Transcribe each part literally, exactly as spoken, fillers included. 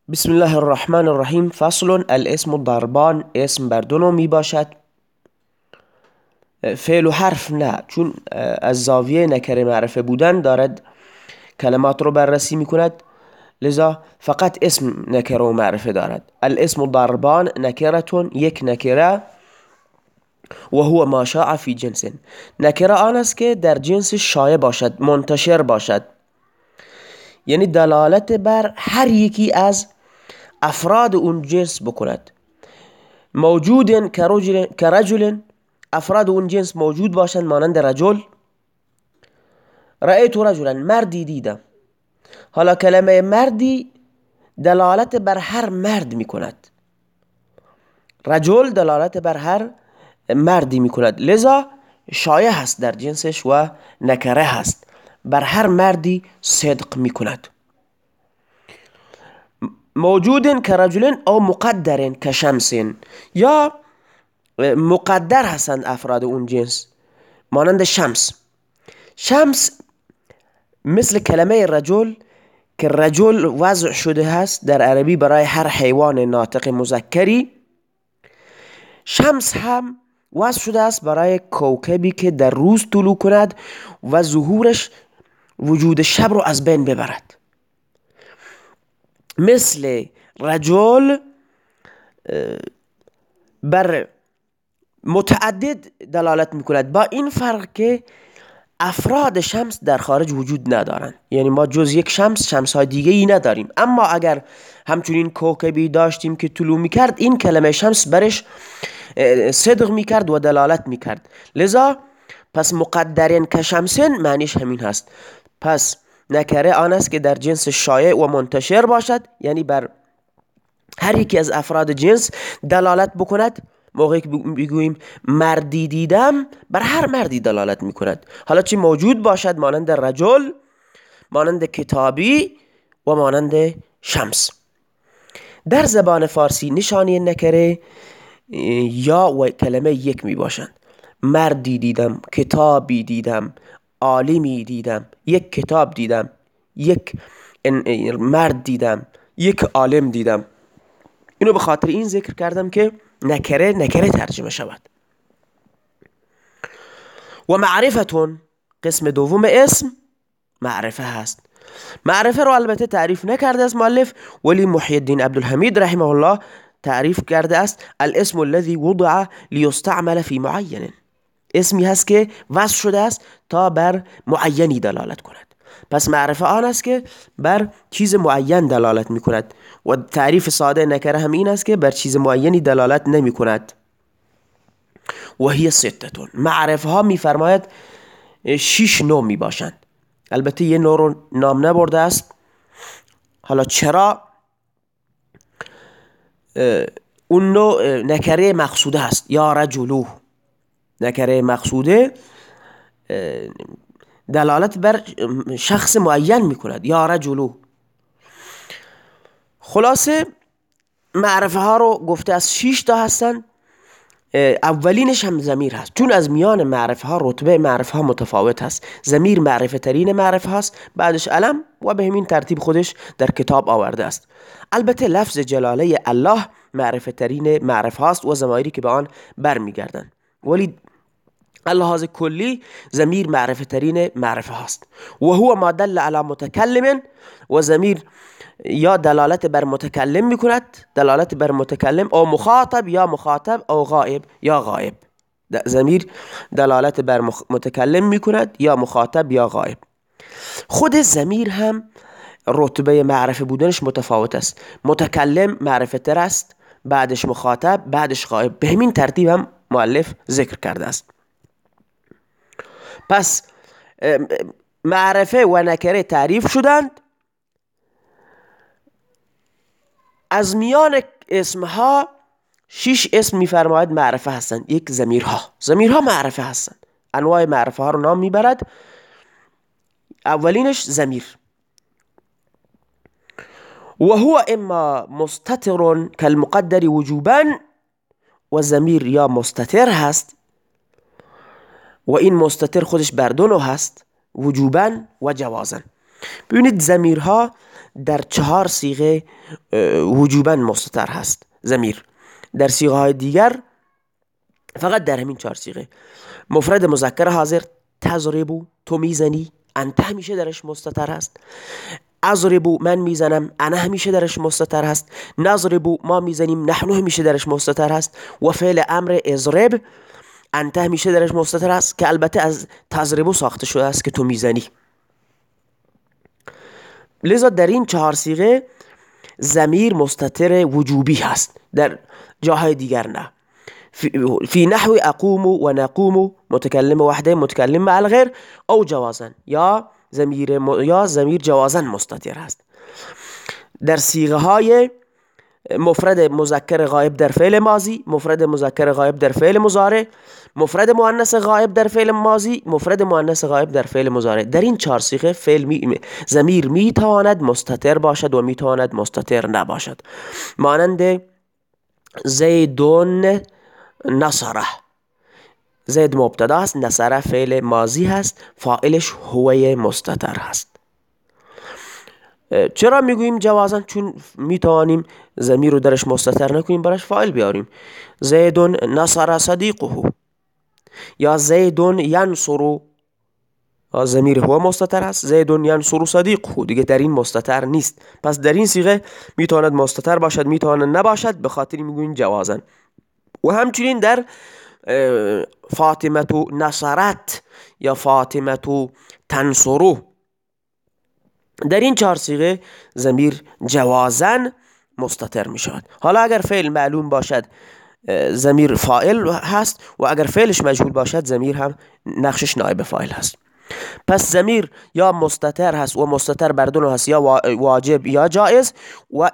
بسم الله الرحمن الرحیم. فصل الاسم ضربان. اسم بر دو نوع می باشد. فعل و حرف نه، چون از زاویه نکره معرفه بودن دارد کلمات رو بررسی می کند، لذا فقط اسم نکره و معرفه دارد. الاسم ضربان نکرتون، یک نکره، و هو ما شاع فی جنس. نکره آن است که در جنس شایع باشد، منتشر باشد، یعنی دلالت بر هر یکی از افراد اون جنس بکند. موجود کرجل، افراد اون جنس موجود باشند، مانند رجل. رأیت رجلا، مردی دیدم. حالا کلمه مردی دلالت بر هر مرد می کند، رجل دلالت بر هر مردی می کند، لذا شایع هست در جنسش و نکره هست، بر هر مردی صدق می کند. موجود کرجل او مقدر کشمس، یا مقدر هستند افراد اون جنس، مانند شمس. شمس مثل کلمه رجل که رجل وضع شده هست در عربی برای هر حیوان ناطق مذکری، شمس هم وضع شده است برای کوکبی که در روز طلوع کند و ظهورش وجود شب رو از بین ببرد. مثل رجل بر متعدد دلالت میکند، با این فرق که افراد شمس در خارج وجود ندارند، یعنی ما جز یک شمس شمس های دیگه ای نداریم. اما اگر همچنین کوکبی داشتیم که طلوع میکرد، این کلمه شمس برش صدق میکرد و دلالت میکرد، لذا پس مقدرین که شمسن معنیش همین هست. پس نکره آن است که در جنس شایع و منتشر باشد، یعنی بر هر یکی از افراد جنس دلالت بکند. موقعی که بگوییم مردی دیدم، بر هر مردی دلالت میکند، حالا چی موجود باشد، مانند رجل، مانند کتابی و مانند شمس. در زبان فارسی نشانی نکره یا و کلمه یک می باشند. مردی دیدم، کتابی دیدم، عالمی دیدم، یک کتاب دیدم، یک مرد دیدم، یک عالم دیدم. اینو به خاطر این ذکر کردم که نکره نکره ترجمه شود. و معرفتون، قسم دوم اسم معرفه هست. معرفه رو البته تعریف نکرده است مؤلف، ولی محی الدین عبدالحمید رحمه الله تعریف کرده است: الاسم الذي وضع لیستعمل فی معین. اسمی هست که وضع شده است تا بر معینی دلالت کند. پس معرفه آن است که بر چیز معین دلالت می کند، و تعریف ساده نکره هم این است که بر چیز معینی دلالت نمی کند. و هی ستتون، معرفه ها می فرماید شش نوع می باشند. البته یه نوع رو نام نبرده است. حالا چرا؟ اون نوع نکره مقصوده هست، یا رجلو. نکره مقصوده دلالت بر شخص معین می کند، یا رجلو. خلاصه معرفه ها رو گفته از شش تا هستن. اولینش هم ضمیر هست، چون از میان معرفه ها رتبه معرفه ها متفاوت هست. ضمیر معرفه ترین معرفه هست، بعدش علم، و به همین ترتیب خودش در کتاب آورده است. البته لفظ جلاله الله معرفه ترین معرفه هست و ضمایری که به آن برمیگردند، ولی اللحاظ کلی ضمیر معرفه ترین معرفه هست. و هو ما دل علی متکلم، و ضمیر یا دلالت بر متکلم میکند، دلالت بر متکلم، او مخاطب یا مخاطب، او غائب یا غائب. ضمیر دلالت بر متکلم میکند یا مخاطب یا غائب. خود ضمیر هم رتبه معرفه بودنش متفاوت است. متکلم معرفه تر است، بعدش مخاطب، بعدش غائب. به همین ترتیب هم مؤلف ذکر کرده است. پس معرفه و نکره تعریف شدند. از میان اسمها شش اسم میفرماید معرفه هستند. یک ضمیرها، ضمیرها معرفه هستند. انواع معرفه ها رو نام میبرد. اولینش ضمیر. و هو اما مستتر کالمقدر وجوبا، و ضمیر یا مستتر هست، و این مستتر خودش بر دو نوع هست، وجوبا و جوازا. ببینید ضمیرها در چهار صیغه وجوباً مستتر هست ضمیر. در صیغه های دیگر فقط در همین چهار صیغه. مفرد مذکر حاضر تضربو، تو میزنی، انت همیشه درش مستتر هست. اضربو، من میزنم، انا همیشه درش مستتر هست. نضربو، ما میزنیم، نحن همیشه درش مستتر هست. و فعل امر اضرب، انت همیشه درش مستتر هست که البته از تضربو ساخته شده است که تو میزنی. لذا در این چهار صیغه ضمیر مستتر وجوبی هست، در جاهای دیگر نه. فی نحو اقوم و نقوم متکلم وحده متکلم مع الغیر او جوازا، یا ضمیر یا ضمیر جوازا مستتر هست. در صیغه های مفرد مذکر غایب در فعل ماضی، مفرد مذکر غایب در فعل مضارع، مفرد مؤنث غایب در فعل ماضی، مفرد مؤنث غایب در فعل مضارع. در این چهار صیغه فعل می ضمیر می تواند مستتر باشد و می تواند مستتر نباشد. مانند زیدون نصره، زید مبتدا است، نصره فعل ماضی هست، فاعلش هو مستتر هست. چرا میگوییم جوازن؟ چون میتوانیم ضمیر رو درش مستتر نکنیم، براش فاعل بیاریم. زیدون نصر صدیقه، یا زیدون ینصر، ضمیر هو مستتر هست، زیدون ینصر صدیقه دیگه در این مستتر نیست. پس در این صیغه میتواند مستتر باشد، میتواند نباشد، به خاطر میگوییم جوازن. و همچنین در فاطمه نصرت یا فاطمه تنصرو، در این چهار صیغه ضمیر جوازن مستتر می شود. حالا اگر فعل معلوم باشد ضمیر فاعل هست و اگر فعلش مجهول باشد ضمیر هم نقشش نائب فاعل هست. پس ضمیر یا مستتر هست و مستتر بر دو نوع هست، یا واجب یا جائز، و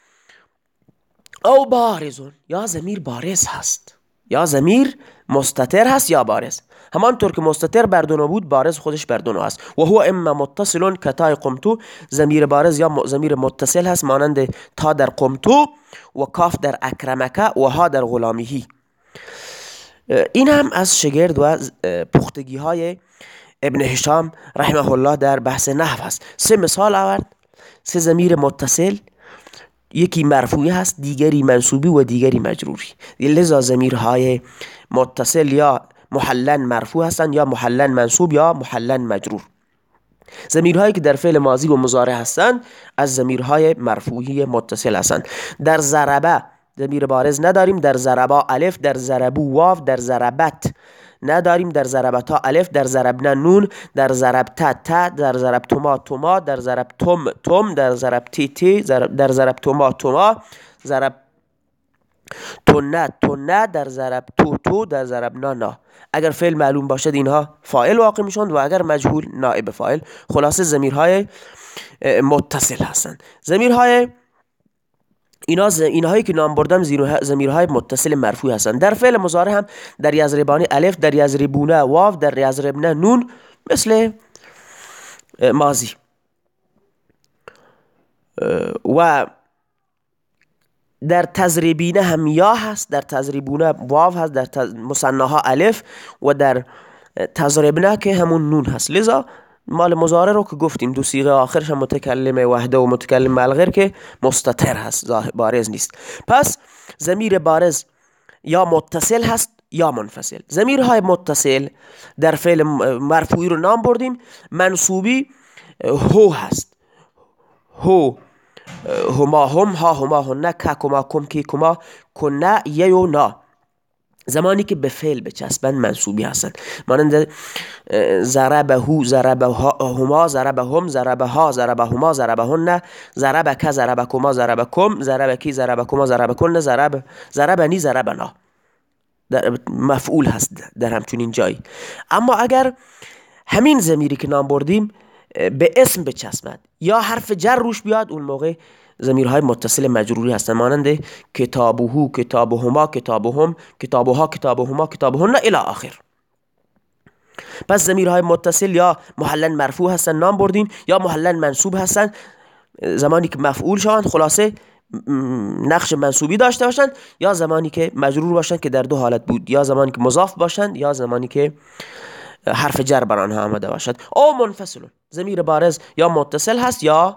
او بارزون، یا ضمیر بارز هست، یا ضمیر مستتر هست یا بارز. همانطور که مستتر بر دو نوع بود، بارز خودش بر دو نوع هست. و هو اما متصل کتای قمتو، ضمیر بارز یا ضمیر متصل هست مانند تا در قمتو و کاف در اکرمک و ها در غلامیه. این هم از شگرد و پختگی های ابن هشام رحمه الله در بحث نحو هست. سه مثال آورد، سه ضمیر متصل، یکی مرفوعی هست، دیگری منصوبی و دیگری مجروری. لذا ضمیرهای متصل یا محلن مرفوع هستند یا محلن منصوب یا محلن مجرور. ضمیرهایی که در فعل ماضی و مضارع هستند از ضمیرهای مرفوعی متصل هستند. در ضربه ضمیر بارز نداریم، در ضربا الف، در ضربو واو، در ضربت نداریم، در ضربتا الف، در ضربنا نون، در ضربتا تا، در ضربتما تما، در ضربتم تم، در ضربتی تی، در ضربتما تما، ضرب تنه تنه، در ضرب تو تو، در ضربنا نا. اگر فعل معلوم باشد اینها فاعل واقع میشوند و اگر مجهول نائب فاعل. خلاصه ضمیرهای متصل هستند. ضمیرهای اینا اینهایی که نام بردم ضمیرهای متصل مرفوع هستند. در فعل مضارع هم در یضربانی الف، در یضربونه واو، در یضربنه نون، مثل ماضی. و در تضریبینه هم یا هست، در تضریبونه واو هست، در تز... مثناها الف، و در تضربنه که همون نون هست. لذا مال مضارع رو که گفتیم دو صیغه آخرش هم متکلم وحده و متکلم مع الغیر که مستتر هست، بارز نیست. پس ضمیر بارز یا متصل هست یا منفصل. ضمیرهای متصل در فعل مرفوعی رو نام بردیم. منصوبی هو هست، هو، هما هم، ها هما هنه، که کما کم کی کما کنه یه و نا. زمانی که به فعل بچسبند منصوبی هستند. مانند ضربه هو، ضربه هما، ضربه هم، ضربه ها، ضربه هما، ضربه هنه، ضربه که، ضربه کما، ضربه کم، ضربه کی، ضربه کما، ضربه کنه، ضربه ضربه نی، ضربه نا. مفعول هست در همچنین جایی. اما اگر همین ضمیری که نام بردیم به اسم بچسبد یا حرف جر روش بیاد، اون موقع ضمیرهای متصل مجروری هستند. مانند کتابهو، کتابهما، کتابهم، کتابها، کتابهما، کتابهن الی آخر. پس ضمیرهای متصل یا محلن مرفوع هستند نام بردیم، یا محلن منصوب هستند زمانی که مفعول شوند، خلاصه نقش منصوبی داشته باشند، یا زمانی که مجرور باشند که در دو حالت بود، یا زمانی که مضاف باشند یا زمانی که حرف جر بر آنها آمده باشد. او منفصل، ضمیر بارز یا متصل هست یا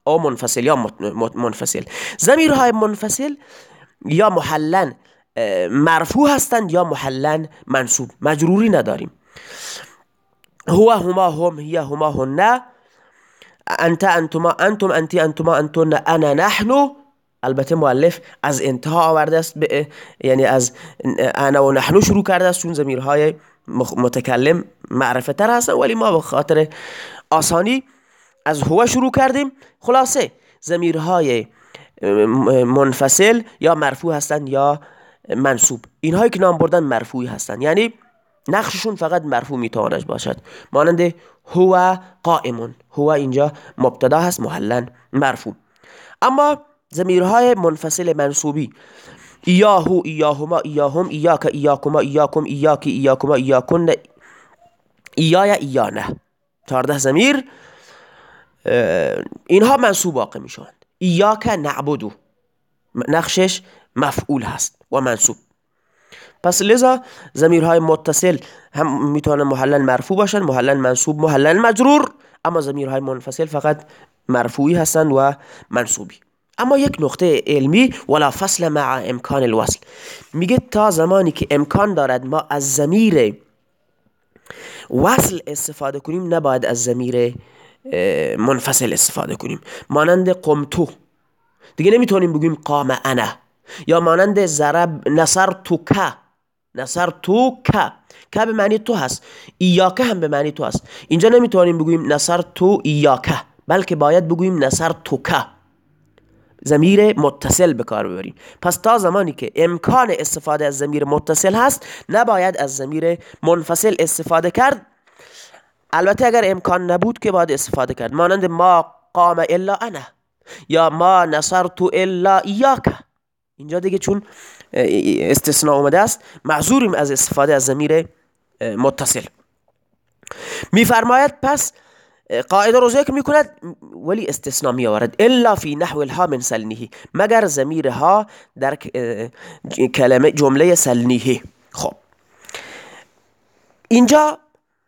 او منفصل یا منفصل. ضمیرهای منفصل یا محلن مرفوع هستند یا محلن منصوب، مجروری نداریم. هو هما هم هي هما هن، انت انتما انتم انتی انتما انتن انا نحن. البته مؤلف از انتها آورده است، یعنی از انا و نحن شروع کرده است چون ضمیرهای متکلم معرفه تر هستن، ولی ما به خاطر آسانی از هو شروع کردیم. خلاصه ضمیرهای منفصل یا مرفوع هستند یا منصوب. اینهایی که نام بردن مرفوعی هستند، یعنی نقششون فقط مرفوع میتواند باشد. مانند هو قائم، هو اینجا مبتدا هست محلا مرفوع. اما ضمیرهای منفصل منصوبی ایاهو، ایاهما، ایاهم، ایاک، ایاکما، ایاکم، ایاکی، ایاکما، ایاکن، ایایا، ایانه، چهارده ضمیر، اینها منصوب واقع میشوند. ایاک نعبدو نقشش مفعول هست و منصوب. پس لذا ضمیرهای متصل هم میتونن محلا مرفوع باشن، محلا منصوب، محلا مجرور، اما ضمیرهای منفصل فقط مرفوعی هستند و منصوبی. اما یک نقطه علمی، ولا فصل مع امکان الوصل، میگه تا زمانی که امکان دارد ما از ضمیر وصل استفاده کنیم نباید از ضمیر منفصل استفاده کنیم. مانند قمتو دیگه نمیتونیم بگویم قام انا، یا مانند ضرب نصر تو که، نصر تو که، که به معنی تو هست، ایاکه هم به معنی تو هست. اینجا نمیتونیم بگویم نصر تو ایاکه، بلکه باید بگویم نصر تو که، ضمیر متصل به کار ببریم. پس تا زمانی که امکان استفاده از ضمیر متصل هست نباید از ضمیر منفصل استفاده کرد. البته اگر امکان نبود که باید استفاده کرد، مانند ما قام الا انا یا ما نصرت الا ایاک. اینجا دیگه چون استثناء اومده است معذوریم از استفاده از ضمیر متصل. میفرماید پس قاعده رو ذکر میکند ولی استثناء می آورد، الا فی نحو الها من سلنیه، مگر ضمیر ها در کلمه جمله سلنیه. خب اینجا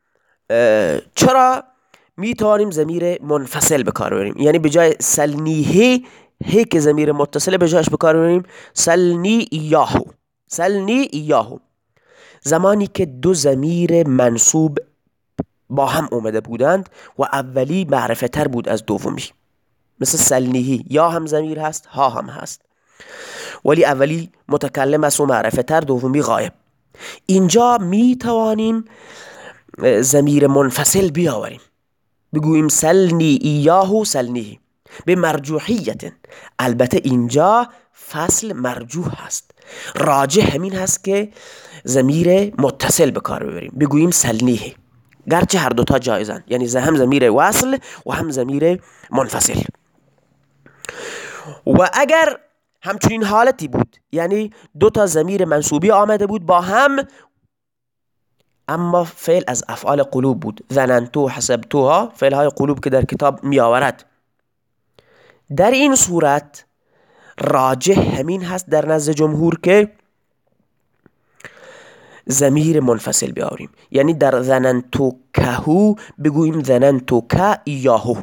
چرا می توانیم ضمیر منفصل به کار ببریم؟ یعنی به جای سلنیه هی که ضمیر متصل به جایش به کار ببریم سلنی ایاهو، سلنی ایاهو. زمانی که دو ضمیر منصوب با هم اومده بودند و اولی معرفه تر بود از دومی، مثل سلنیهی، یا هم ضمیر هست ها هم هست، ولی اولی متکلم است و معرفه تر، دومی غایب. اینجا می توانیم ضمیر منفصل بیاوریم، بگوییم سلنی ایاهو سلنیهی به مرجوحیت. البته اینجا فصل مرجوح هست، راجح همین هست که ضمیر متصل به کار ببریم، بگوییم سلنیهی، گرچه هر دوتا جایزن، یعنی هم ضمیر وصل و هم ضمیر منفصل. و اگر همچنین حالتی بود، یعنی دو تا ضمیر منصوبی آمده بود با هم اما فعل از افعال قلوب بود، ظننتو، حسبتوها، فعل های قلوب که در کتاب می آورد، در این صورت راجح همین هست در نزد جمهور که ضمیر منفصل بیاوریم، یعنی در ظننتو کهو بگوییم ظننتو که ایاهو.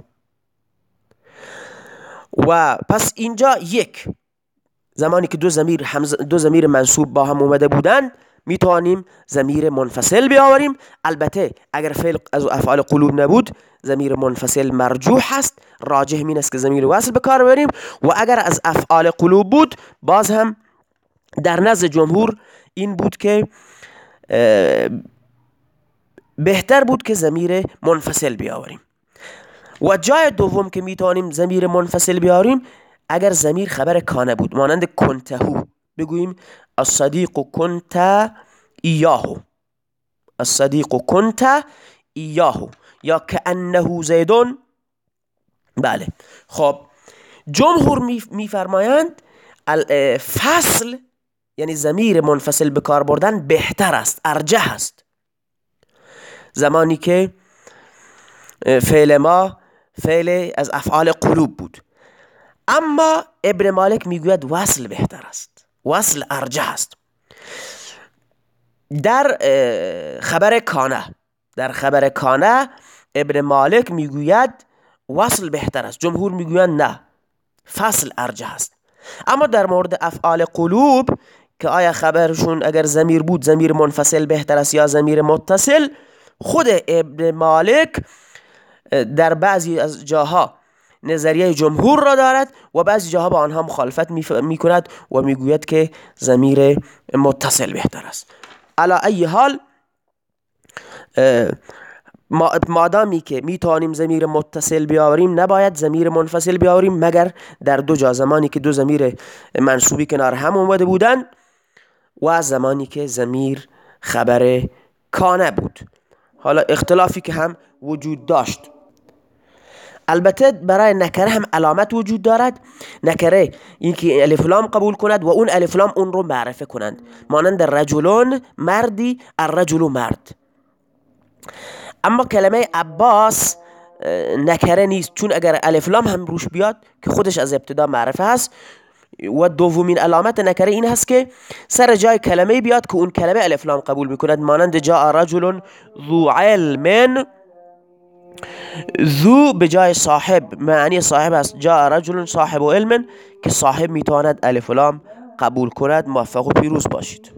و پس اینجا یک، زمانی که دو ضمیر دو ضمیر منصوب با هم اومده بودن میتوانیم ضمیر منفصل بیاوریم. البته اگر فعل از افعال قلوب نبود ضمیر منفصل مرجوح هست، راجح این است که ضمیر وصل به کار ببریم. و اگر از افعال قلوب بود باز هم در نزد جمهور این بود که بهتر بود که ضمیر منفصل بیاوریم. و جای دوم که میتوانیم ضمیر منفصل بیاوریم اگر ضمیر خبر کانه بود، مانند کنتهو بگوییم الصدیق کنت ایاهو، الصدیق کنت ایاهو، یا کأنه زیدون. بله خب جمهور میفرمایند فصل یعنی ضمیر منفصل به کار بردن بهتر است، ارجح است، زمانی که فعل ما فعل از افعال قلوب بود. اما ابن مالک میگوید وصل بهتر است، وصل ارجح است. در خبر کانه در خبر کانه ابن مالک میگوید وصل بهتر است. جمهور میگویند نه، فصل ارجح است. اما در مورد افعال قلوب که آیا خبرشون اگر ضمیر بود ضمیر منفصل بهتر است یا ضمیر متصل، خود ابن مالک در بعضی از جاها نظریه جمهور را دارد و بعضی جاها با آنها مخالفت می کند و میگوید که ضمیر متصل بهتر است. علی ای حال مادامی که میتوانیم ضمیر متصل بیاوریم نباید ضمیر منفصل بیاوریم مگر در دو جا، زمانی که دو ضمیر منصوبی کنار هم اومده بودن و زمانی که ضمیر خبر کانه بود. حالا اختلافی که هم وجود داشت. البته برای نکره هم علامت وجود دارد. نکره اینکه الف لام قبول کند و اون الف لام اون رو معرفه کنند، مانند رجلون مردی، الرجل مرد. اما کلمه عباس نکره نیست، چون اگر الف لام هم روش بیاد که خودش از ابتدا معرفه هست و دومین علامت نکره این هست که سر جای کلمه بیاد که اون کلمه الف لام قبول میکند، مانند جاء رجل ذو علم، ذو به جای صاحب معنی صاحب است، جاء رجل صاحب علم که صاحب میتواند الف لام قبول کند. موفق و پیروز باشید.